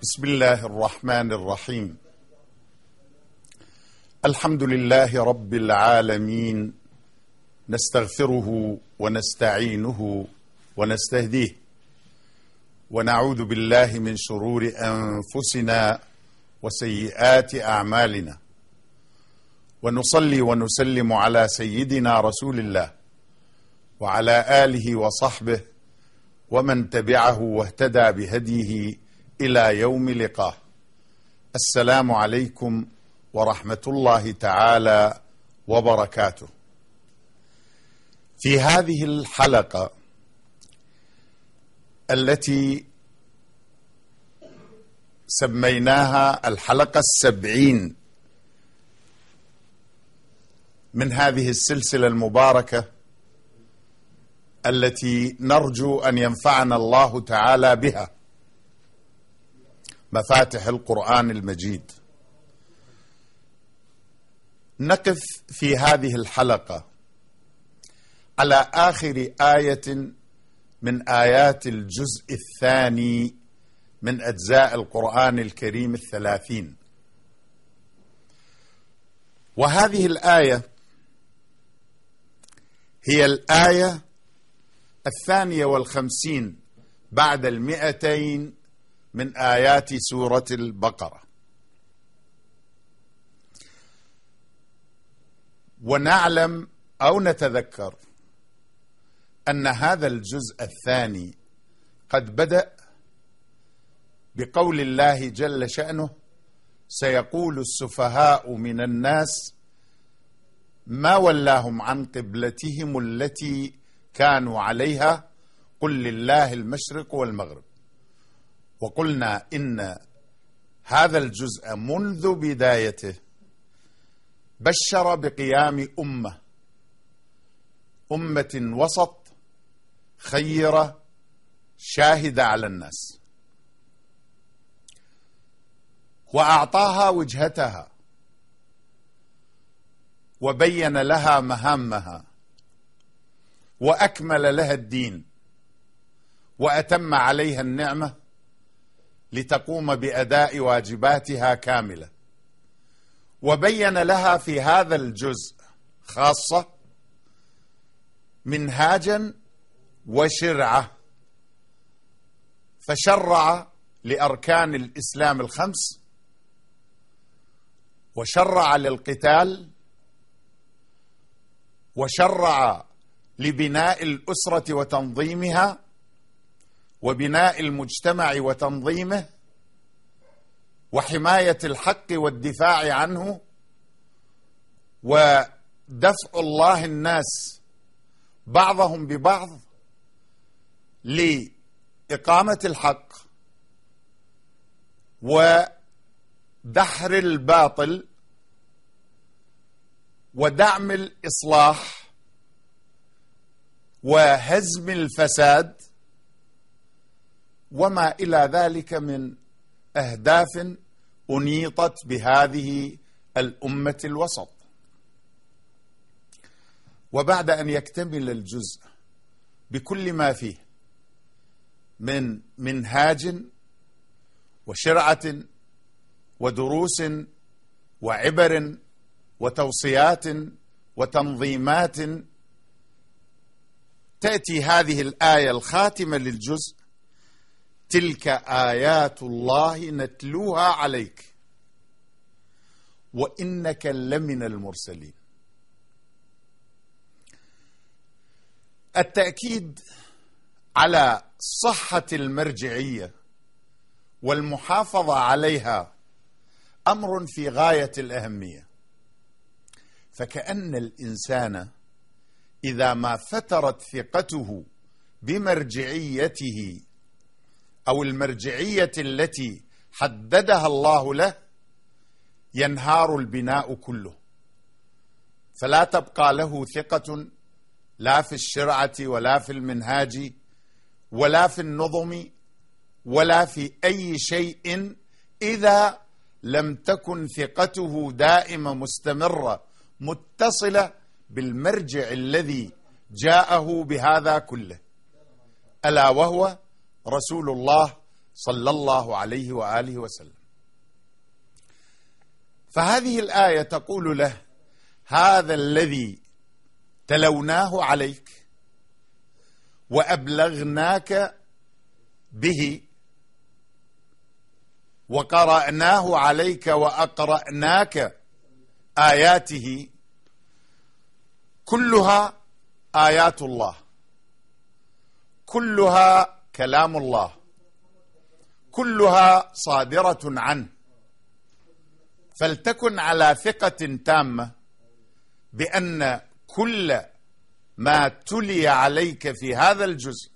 بسم الله الرحمن الرحيم. الحمد لله رب العالمين، نستغفره ونستعينه ونستهديه، ونعوذ بالله من شرور أنفسنا وسيئات أعمالنا، ونصلي ونسلم على سيدنا رسول الله وعلى آله وصحبه ومن تبعه واهتدى بهديه إلى يوم لقاه. السلام عليكم ورحمة الله تعالى وبركاته. في هذه الحلقة التي سميناها الحلقة 70 من هذه السلسلة المباركة التي نرجو أن ينفعنا الله تعالى بها، مفاتح القرآن المجيد، نقف في هذه الحلقة على آخر آية من آيات الجزء الثاني من أجزاء القرآن الكريم 30. وهذه الآية هي الآية 52 بعد 200 من آيات سورة البقرة. ونعلم أو نتذكر أن هذا الجزء الثاني قد بدأ بقول الله جل شأنه: سيقول السفهاء من الناس ما ولاهم عن قبلتهم التي كانوا عليها قل لله المشرق والمغرب. وقلنا إن هذا الجزء منذ بدايته بشر بقيام أمة وسط خيرة شاهدة على الناس، وأعطاها وجهتها وبين لها مهامها وأكمل لها الدين وأتم عليها النعمة لتقوم بأداء واجباتها كاملة، وبين لها في هذا الجزء خاصة منهاجا وشرعة، فشرع لأركان الإسلام الخمس، وشرع للقتال، وشرع لبناء الأسرة وتنظيمها وبناء المجتمع وتنظيمه وحماية الحق والدفاع عنه ودفع الله الناس بعضهم ببعض لإقامة الحق ودحر الباطل ودعم الإصلاح وهزم الفساد وما إلى ذلك من أهداف أنيطت بهذه الأمة الوسط. وبعد أن يكتمل الجزء بكل ما فيه من منهاج وشرعة ودروس وعبر وتوصيات وتنظيمات، تأتي هذه الآية الخاتمة للجزء: تلك آيات الله نتلوها عليك وإنك لمن المرسلين. التأكيد على صحة المرجعية والمحافظة عليها أمر في غاية الأهمية، فكأن الإنسان إذا ما فترت ثقته بمرجعيته أو المرجعية التي حددها الله له ينهار البناء كله، فلا تبقى له ثقة لا في الشرعة ولا في المنهاج ولا في النظم ولا في أي شيء إذا لم تكن ثقته دائمة مستمرة متصلة بالمرجع الذي جاءه بهذا كله، ألا وهو رسول الله صلى الله عليه وآله وسلم. فهذه الآية تقول له: هذا الذي تلوناه عليك وأبلغناك به وقرأناه عليك وأقرأناك آياته كلها آيات الله، كلها كلام الله، كلها صادرة عنه. فلتكن على ثقة تامة بأن كل ما تلي عليك في هذا الجزء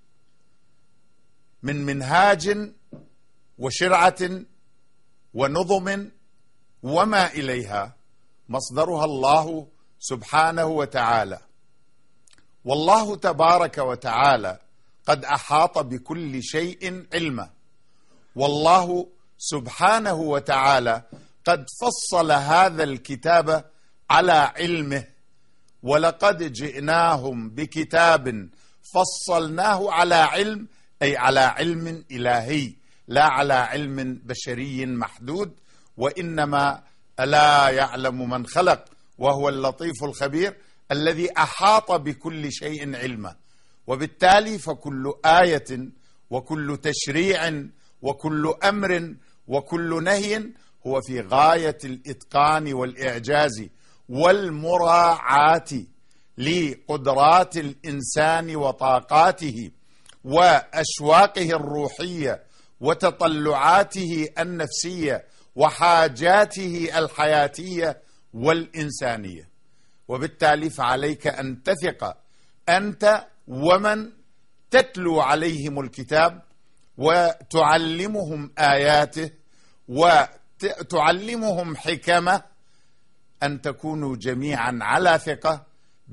من منهاج وشرعة ونظم وما إليها مصدرها الله سبحانه وتعالى. والله تبارك وتعالى قد أحاط بكل شيء علما، والله سبحانه وتعالى قد فصل هذا الكتاب على علمه. ولقد جئناهم بكتاب فصلناه على علم، أي على علم إلهي، لا على علم بشري محدود. وإنما ألا يعلم من خلق وهو اللطيف الخبير الذي أحاط بكل شيء علما. وبالتالي فكل آية وكل تشريع وكل أمر وكل نهي هو في غاية الإتقان والإعجاز والمراعاة لقدرات الإنسان وطاقاته وأشواقه الروحية وتطلعاته النفسية وحاجاته الحياتية والإنسانية. وبالتالي فعليك أن تثق أنت ومن تتلو عليهم الكتاب وتعلمهم آياته وتعلمهم حكمه، أن تكونوا جميعا على ثقة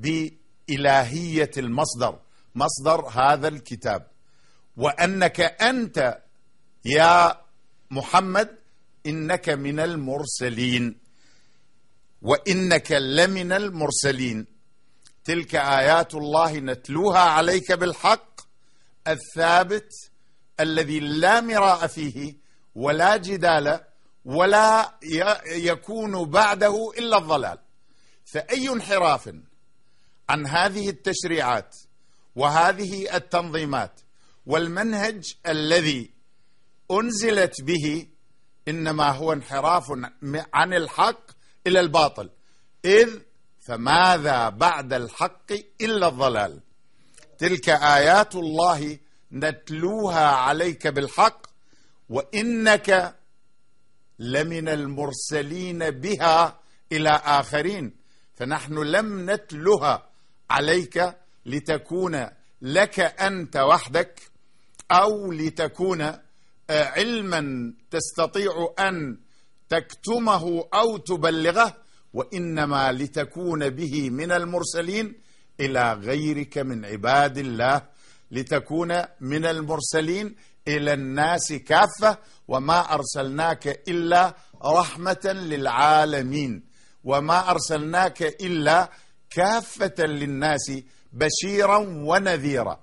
بإلهية المصدر، مصدر هذا الكتاب، وأنك أنت يا محمد إنك من المرسلين، وإنك لمن المرسلين. تلك آيات الله نتلوها عليك بالحق الثابت الذي لا مراء فيه ولا جدال ولا يكون بعده إلا الضلال. فأي انحراف عن هذه التشريعات وهذه التنظيمات والمنهج الذي أنزلت به إنما هو انحراف عن الحق إلى الباطل، إذ فماذا بعد الحق إلا الضلال. تلك آيات الله نتلوها عليك بالحق وإنك لمن المرسلين بها إلى آخرين. فنحن لم نتلها عليك لتكون لك أنت وحدك أو لتكون علما تستطيع أن تكتمه أو تبلغه، وإنما لتكون به من المرسلين إلى غيرك من عباد الله، لتكون من المرسلين إلى الناس كافة. وما أرسلناك إلا رحمة للعالمين، وما أرسلناك إلا كافة للناس بشيرا ونذيرا.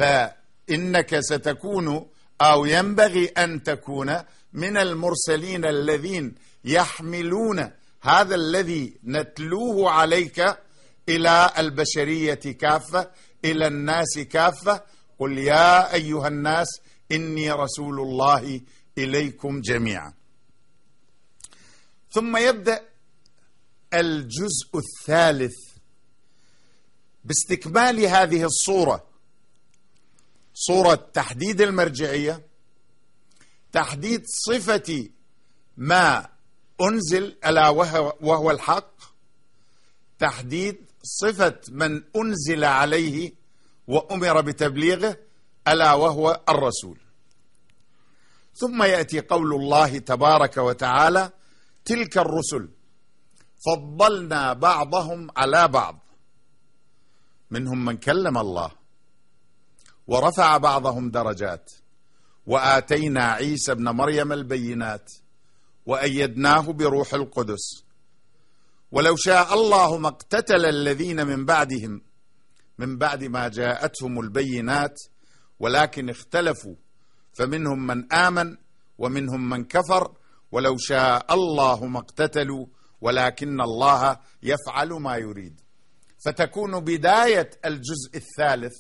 فإنك ستكون أو ينبغي أن تكون من المرسلين الذين يحملون هذا الذي نتلوه عليك إلى البشرية كافة، إلى الناس كافة. قل يا أيها الناس إني رسول الله إليكم جميعا. ثم يبدأ الجزء الثالث باستكمال هذه الصورة، صورة تحديد المرجعية، تحديد صفة ما أنزل ألا وهو الحق، تحديد صفة من أنزل عليه وأمر بتبليغه ألا وهو الرسول. ثم يأتي قول الله تبارك وتعالى: تلك الرسل فضلنا بعضهم على بعض، منهم من كلم الله ورفع بعضهم درجات، وآتينا عيسى ابن مريم البينات وأيدناه بروح القدس، ولو شاء الله ما اقتتل الذين من بعدهم من بعد ما جاءتهم البينات ولكن اختلفوا فمنهم من آمن ومنهم من كفر ولو شاء الله ما اقتتلوا ولكن الله يفعل ما يريد. فتكون بداية الجزء الثالث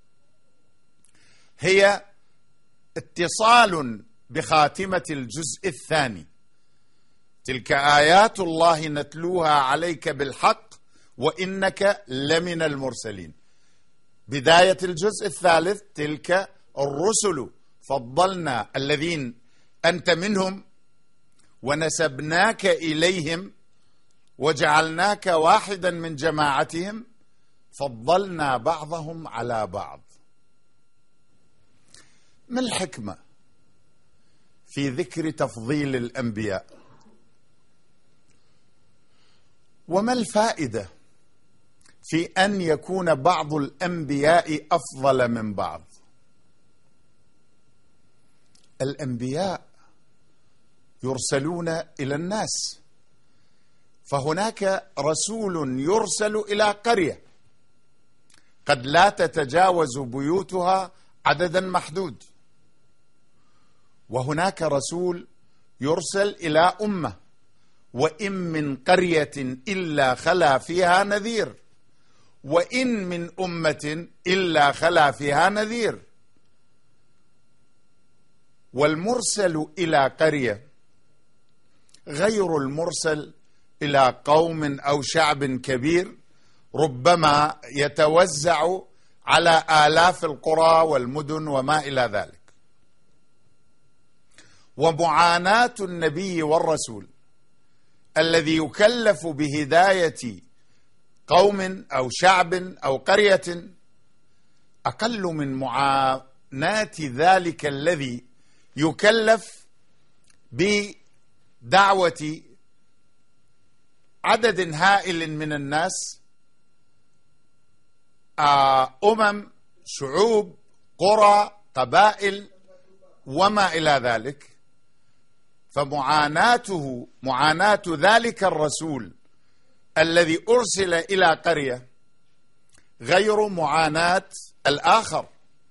هي اتصال بخاتمة الجزء الثاني. تلك آيات الله نتلوها عليك بالحق وإنك لمن المرسلين. بداية الجزء الثالث تلك الرسل فضلنا الذين أنت منهم ونسبناك إليهم وجعلناك واحدا من جماعتهم فضلنا بعضهم على بعض. ما الحكمة في ذكر تفضيل الأنبياء؟ وما الفائدة في أن يكون بعض الأنبياء أفضل من بعض؟ الأنبياء يرسلون إلى الناس، فهناك رسول يرسل إلى قرية قد لا تتجاوز بيوتها عددا محدود، وهناك رسول يرسل إلى أمة وإن من قرية إلا خلا فيها نذير، وإن من أمة إلا خلا فيها نذير. والمرسل إلى قرية غير المرسل إلى قوم أو شعب كبير ربما يتوزع على آلاف القرى والمدن وما إلى ذلك. ومعاناة النبي والرسول الذي يكلف بهداية قوم أو شعب أو قرية أقل من معاناة ذلك الذي يكلف بدعوة عدد هائل من الناس، شعوب، قرى، قبائل وما إلى ذلك. فمعاناته معاناة ذلك الرسول الذي أرسل إلى قرية غير معاناة الآخر.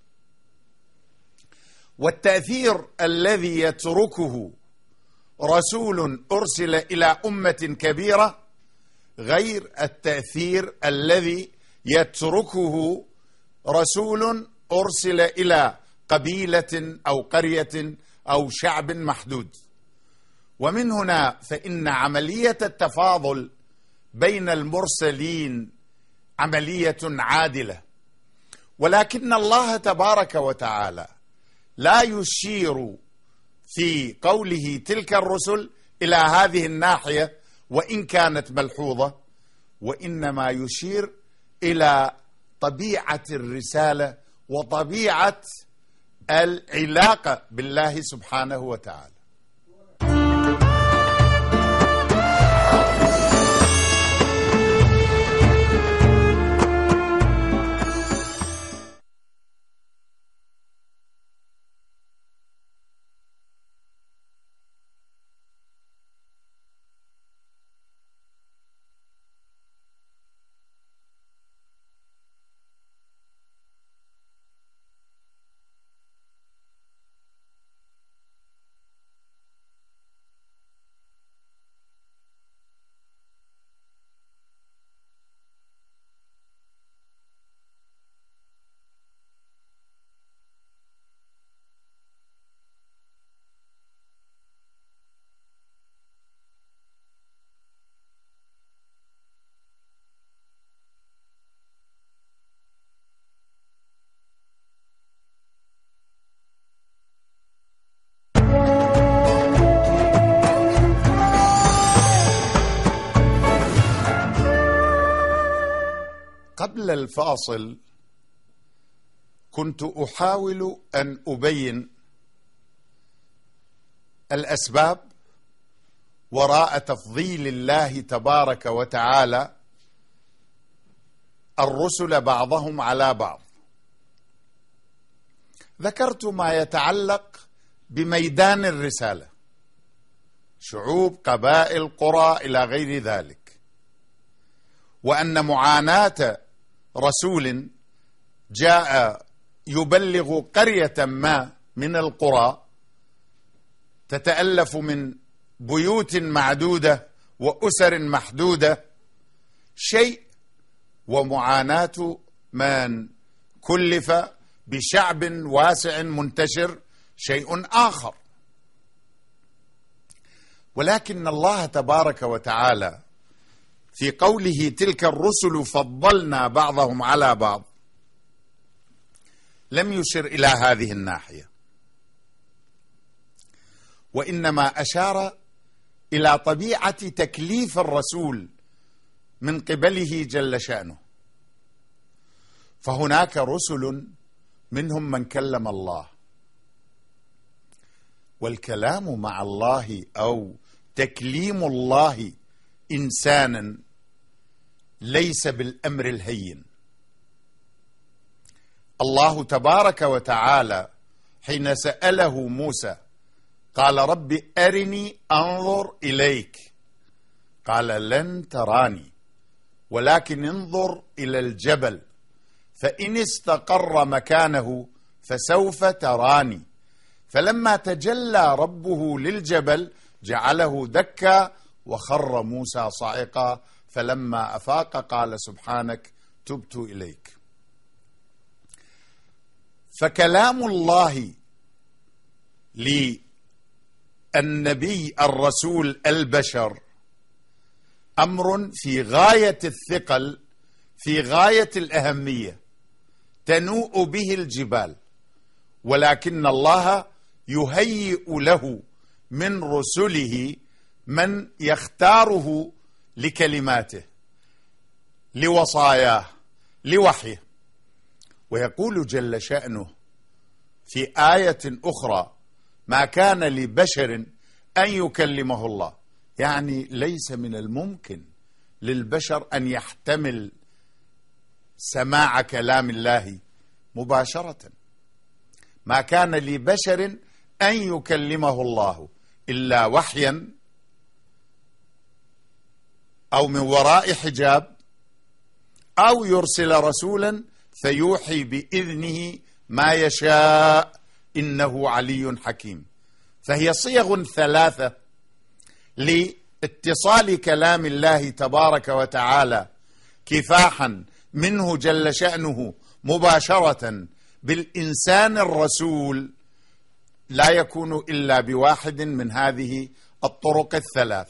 والتأثير الذي يتركه رسول أرسل إلى أمة كبيرة غير التأثير الذي يتركه رسول أرسل إلى قبيلة أو قرية أو شعب محدود. ومن هنا فإن عملية التفاضل بين المرسلين عملية عادلة، ولكن الله تبارك وتعالى لا يشير في قوله تلك الرسل إلى هذه الناحية وإن كانت ملحوظة، وإنما يشير إلى طبيعة الرسالة وطبيعة العلاقة بالله سبحانه وتعالى. قبل الفاصل كنت أحاول أن أبين الأسباب وراء تفضيل الله تبارك وتعالى الرسل بعضهم على بعض. ذكرت ما يتعلق بميدان الرسالة، شعوب، قبائل، قرى إلى غير ذلك، وأن معاناة رسول جاء يبلغ قرية ما من القرى تتألف من بيوت معدودة وأسر محدودة شيء، ومعاناة من كلف بشعب واسع منتشر شيء آخر. ولكن الله تبارك وتعالى في قوله تلك الرسل فضلنا بعضهم على بعض لم يشر إلى هذه الناحية، وإنما أشار إلى طبيعة تكليف الرسول من قبله جل شأنه. فهناك رسل منهم من كلم الله، والكلام مع الله أو تكليم الله إنسانا ليس بالأمر الهين. الله تبارك وتعالى حين سأله موسى قال رب أرني أنظر إليك، قال لن تراني ولكن انظر إلى الجبل فإن استقر مكانه فسوف تراني. فلما تجلى ربه للجبل جعله دكا وخر موسى صاعقا، فلما أفاق قال سبحانك تبت إليك. فكلام الله للنبي الرسول البشر أمر في غاية الثقل، في غاية الأهمية، تنوء به الجبال، ولكن الله يهيئ له من رسله من يختاره لكلماته، لوصاياه، لوحيه. ويقول جل شأنه في آية أخرى ما كان لبشر أن يكلمه الله، يعني ليس من الممكن للبشر أن يحتمل سماع كلام الله مباشرة. ما كان لبشر أن يكلمه الله إلا وحيا أو من وراء حجاب أو يرسل رسولا فيوحي بإذنه ما يشاء إنه علي حكيم. فهي صيغ ثلاثة لاتصال كلام الله تبارك وتعالى كفاحا منه جل شأنه مباشرة بالإنسان الرسول، لا يكون إلا بواحد من هذه الطرق الثلاث.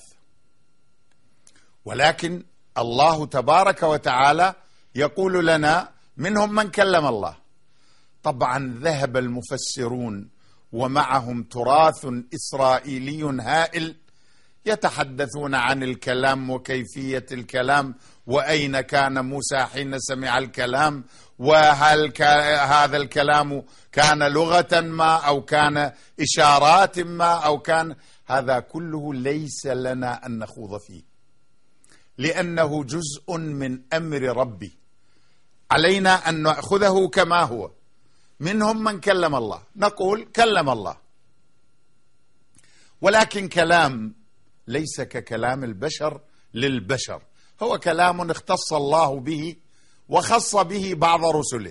ولكن الله تبارك وتعالى يقول لنا منهم من كلم الله. طبعا ذهب المفسرون ومعهم تراث إسرائيلي هائل يتحدثون عن الكلام وكيفية الكلام، وأين كان موسى حين سمع الكلام، وهل هذا الكلام كان لغة ما أو كان إشارات ما أو كان، هذا كله ليس لنا أن نخوض فيه، لأنه جزء من أمر ربي، علينا أن نأخذه كما هو. منهم من كلم الله، نقول كلم الله، ولكن كلام ليس ككلام البشر للبشر، هو كلام اختص الله به وخص به بعض رسله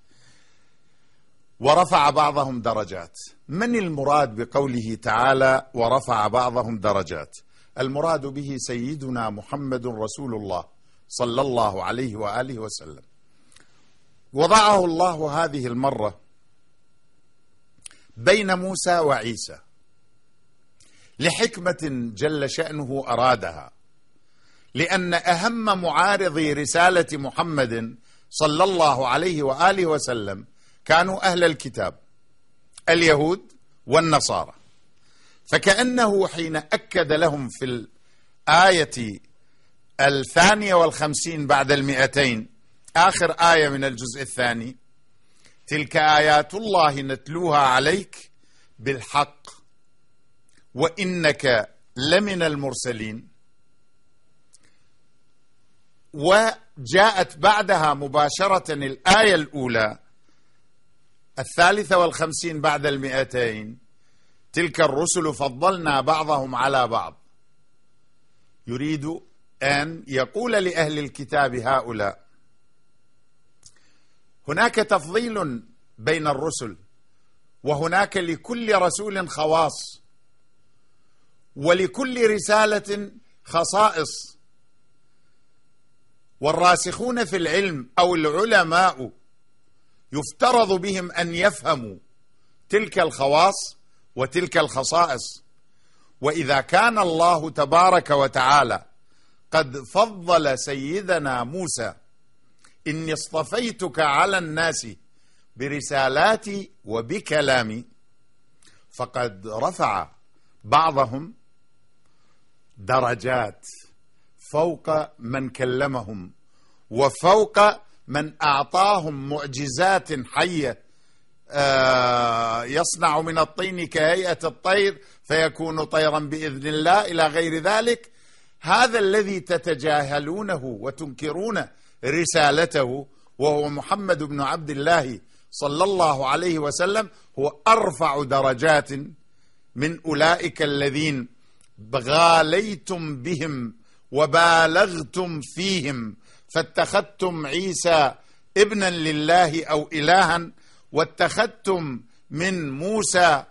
ورفع بعضهم درجات. من المراد بقوله تعالى ورفع بعضهم درجات؟ المراد به سيدنا محمد رسول الله صلى الله عليه وآله وسلم. وضعه الله هذه المرة بين موسى وعيسى لحكمة جل شأنه أرادها، لأن أهم معارضي رسالة محمد صلى الله عليه وآله وسلم كانوا أهل الكتاب، اليهود والنصارى. فكأنه حين أكد لهم في الآية 52 بعد 200 آخر آية من الجزء الثاني: تلك آيات الله نتلوها عليك بالحق وإنك لمن المرسلين، وجاءت بعدها مباشرة الآية الأولى 53 بعد 200: تلك الرسل فضلنا بعضهم على بعض. يريد أن يقول لأهل الكتاب هؤلاء هناك تفضيل بين الرسل، وهناك لكل رسول خواص، ولكل رسالة خصائص. والراسخون في العلم أو العلماء يفترض بهم أن يفهموا تلك الخواص وتلك الخصائص. وإذا كان الله تبارك وتعالى قد فضل سيدنا موسى: إني اصطفيتك على الناس برسالاتي وبكلامي، فقد رفع بعضهم درجات فوق من كلمهم، وفوق من أعطاهم معجزات حية، يصنع من الطين كهيئة الطير فيكون طيرا بإذن الله إلى غير ذلك. هذا الذي تتجاهلونه وتنكرون رسالته وهو محمد بن عبد الله صلى الله عليه وسلم هو أرفع درجات من أولئك الذين غاليتم بهم وبالغتم فيهم، فاتخذتم عيسى ابنا لله أو إلها، واتخذتم من موسى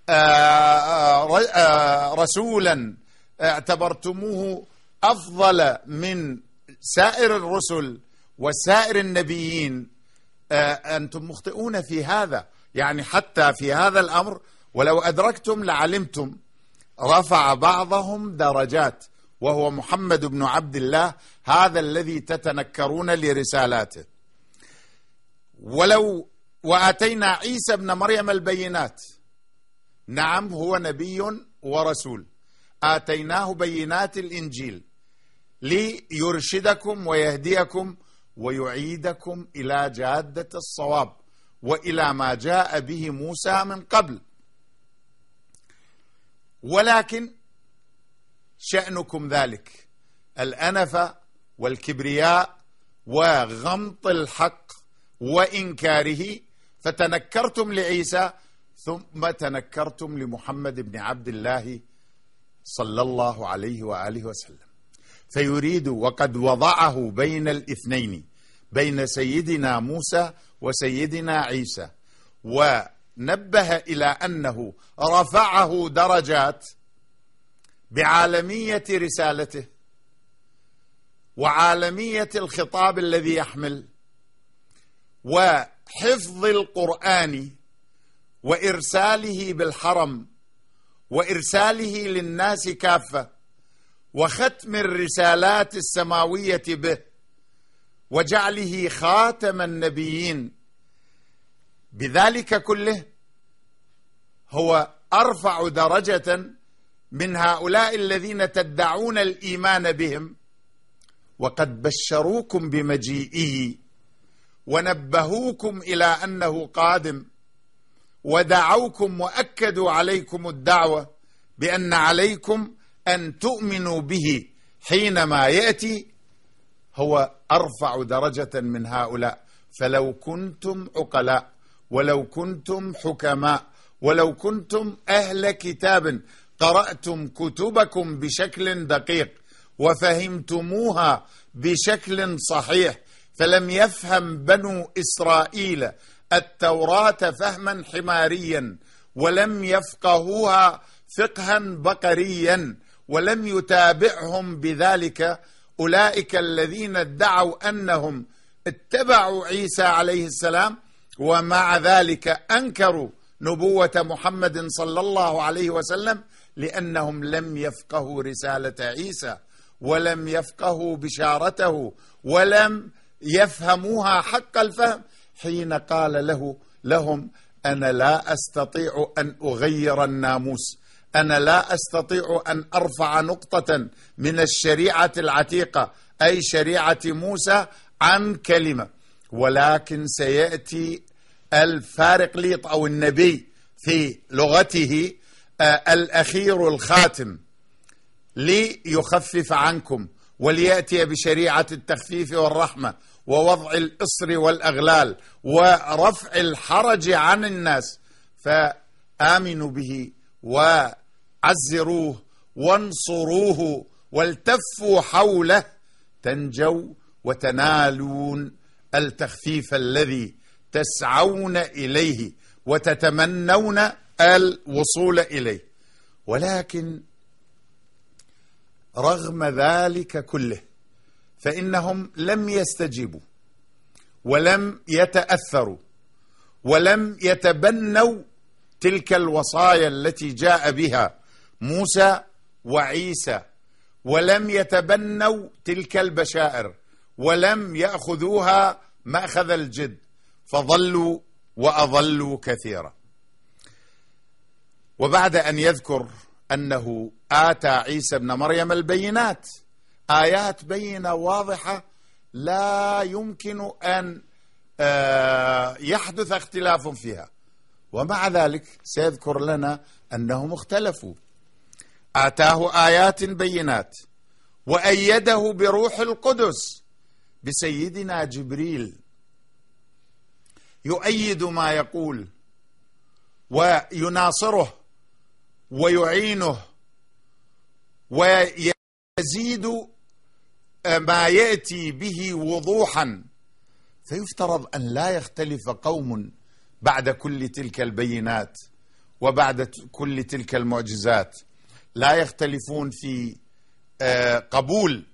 رسولا اعتبرتموه أفضل من سائر الرسل وسائر النبيين. أنتم مخطئون في هذا، يعني حتى في هذا الأمر ولو أدركتم لعلمتم. رفع بعضهم درجات وهو محمد بن عبد الله، هذا الذي تتنكرون لرسالاته. ولو وآتينا عيسى ابن مريم البينات، نعم هو نبي ورسول، آتيناه بينات الإنجيل ليرشدكم ويهديكم ويعيدكم إلى جادة الصواب وإلى ما جاء به موسى من قبل. ولكن شأنكم ذلك الأنفة والكبرياء وغمط الحق وإنكاره، فتنكرتم لعيسى ثم تنكرتم لمحمد بن عبد الله صلى الله عليه وآله وسلم. فيريد وقد وضعه بين الاثنين، بين سيدنا موسى وسيدنا عيسى، ونبه إلى أنه رفعه درجات بعالمية رسالته وعالمية الخطاب الذي يحمل وحفظ القرآن وإرساله بالحرم وإرساله للناس كافة وختم الرسالات السماوية به وجعله خاتم النبيين. بذلك كله هو أرفع درجة من هؤلاء الذين تدعون الإيمان بهم، وقد بشروكم بمجيئه ونبهوكم إلى أنه قادم، ودعوكم وأكدوا عليكم الدعوة بأن عليكم أن تؤمنوا به حينما يأتي. هو أرفع درجة من هؤلاء. فلو كنتم عقلاء ولو كنتم حكماء ولو كنتم أهل كتاب قرأتم كتبكم بشكل دقيق وفهمتموها بشكل صحيح، فلم يفهم بنو إسرائيل التوراة فهما حماريا ولم يفقهوها فقها بقريا ولم يتابعهم بذلك أولئك الذين ادعوا أنهم اتبعوا عيسى عليه السلام ومع ذلك أنكروا نبوة محمد صلى الله عليه وسلم، لأنهم لم يفقهوا رسالة عيسى ولم يفقهوا بشارته ولم يفهموها حق الفهم حين قال لهم أنا لا أستطيع أن أغير الناموس، أنا لا أستطيع أن أرفع نقطة من الشريعة العتيقة أي شريعة موسى عن كلمة، ولكن سيأتي الفارقليط أو النبي في لغته الأخير الخاتم ليخفف عنكم وليأتي بشريعة التخفيف والرحمة ووضع الإصر والأغلال ورفع الحرج عن الناس، فآمنوا به وعزروه وانصروه والتفوا حوله تنجوا وتنالون التخفيف الذي تسعون إليه وتتمنون الوصول إليه. ولكن رغم ذلك كله فإنهم لم يستجيبوا ولم يتأثروا ولم يتبنوا تلك الوصايا التي جاء بها موسى وعيسى، ولم يتبنوا تلك البشائر ولم يأخذوها مأخذ الجد، فضلوا وأضلوا كثيرا. وبعد أن يذكر أنه آتى عيسى ابن مريم البينات، آيات بينة واضحة لا يمكن أن يحدث اختلاف فيها، ومع ذلك سيذكر لنا أنهم اختلفوا. آتاه آيات بينات وأيده بروح القدس، بسيدنا جبريل يؤيد ما يقول ويناصره ويعينه ويزيد ما يأتي به وضوحا. فيفترض أن لا يختلف قوم بعد كل تلك البينات وبعد كل تلك المعجزات، لا يختلفون في قبول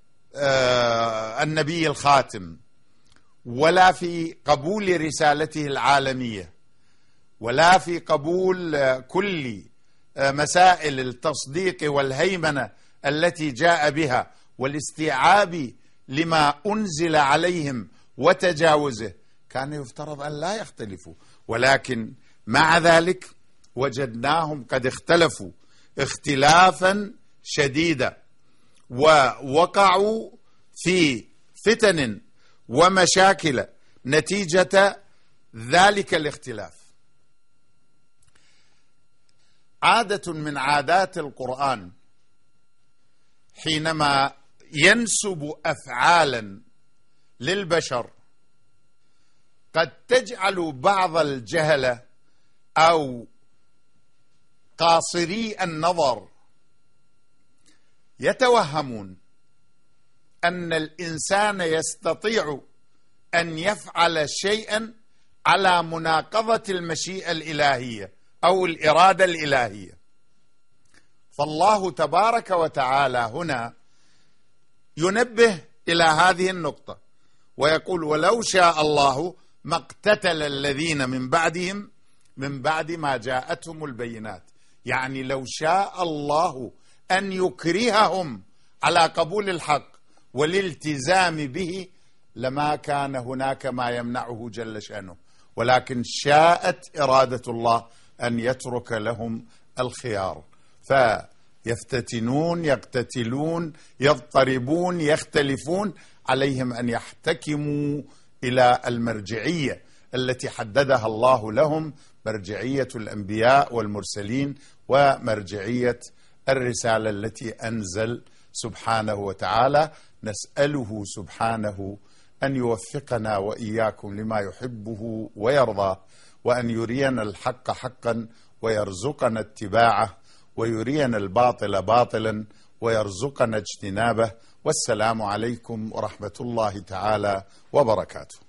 النبي الخاتم، ولا في قبول رسالته العالمية، ولا في قبول كل مسائل التصديق والهيمنة التي جاء بها والاستيعاب لما أنزل عليهم وتجاوزه. كان يفترض أن لا يختلفوا، ولكن مع ذلك وجدناهم قد اختلفوا اختلافا شديدا، ووقعوا في فتن ومشاكل نتيجة ذلك الاختلاف. عادة من عادات القرآن حينما ينسب أفعالا للبشر قد تجعل بعض الجهلة أو قاصري النظر يتوهمون أن الإنسان يستطيع أن يفعل شيئا على مناقضة المشيئة الإلهية أو الإرادة الإلهية. فالله تبارك وتعالى هنا ينبه إلى هذه النقطة ويقول: ولو شاء الله ما اقتتل الذين من بعدهم من بعد ما جاءتهم البينات. يعني لو شاء الله أن يكرههم على قبول الحق والالتزام به لما كان هناك ما يمنعه جل شأنه، ولكن شاءت إرادة الله أن يترك لهم الخيار، فيفتتنون، يقتتلون، يضطربون، يختلفون. عليهم أن يحتكموا إلى المرجعية التي حددها الله لهم، مرجعية الأنبياء والمرسلين ومرجعية الرسالة التي أنزل سبحانه وتعالى. نسأله سبحانه أن يوفقنا وإياكم لما يحبه ويرضى، وأن يرينا الحق حقا ويرزقنا اتباعه، ويرينا الباطل باطلا ويرزقنا اجتنابه. والسلام عليكم ورحمة الله تعالى وبركاته.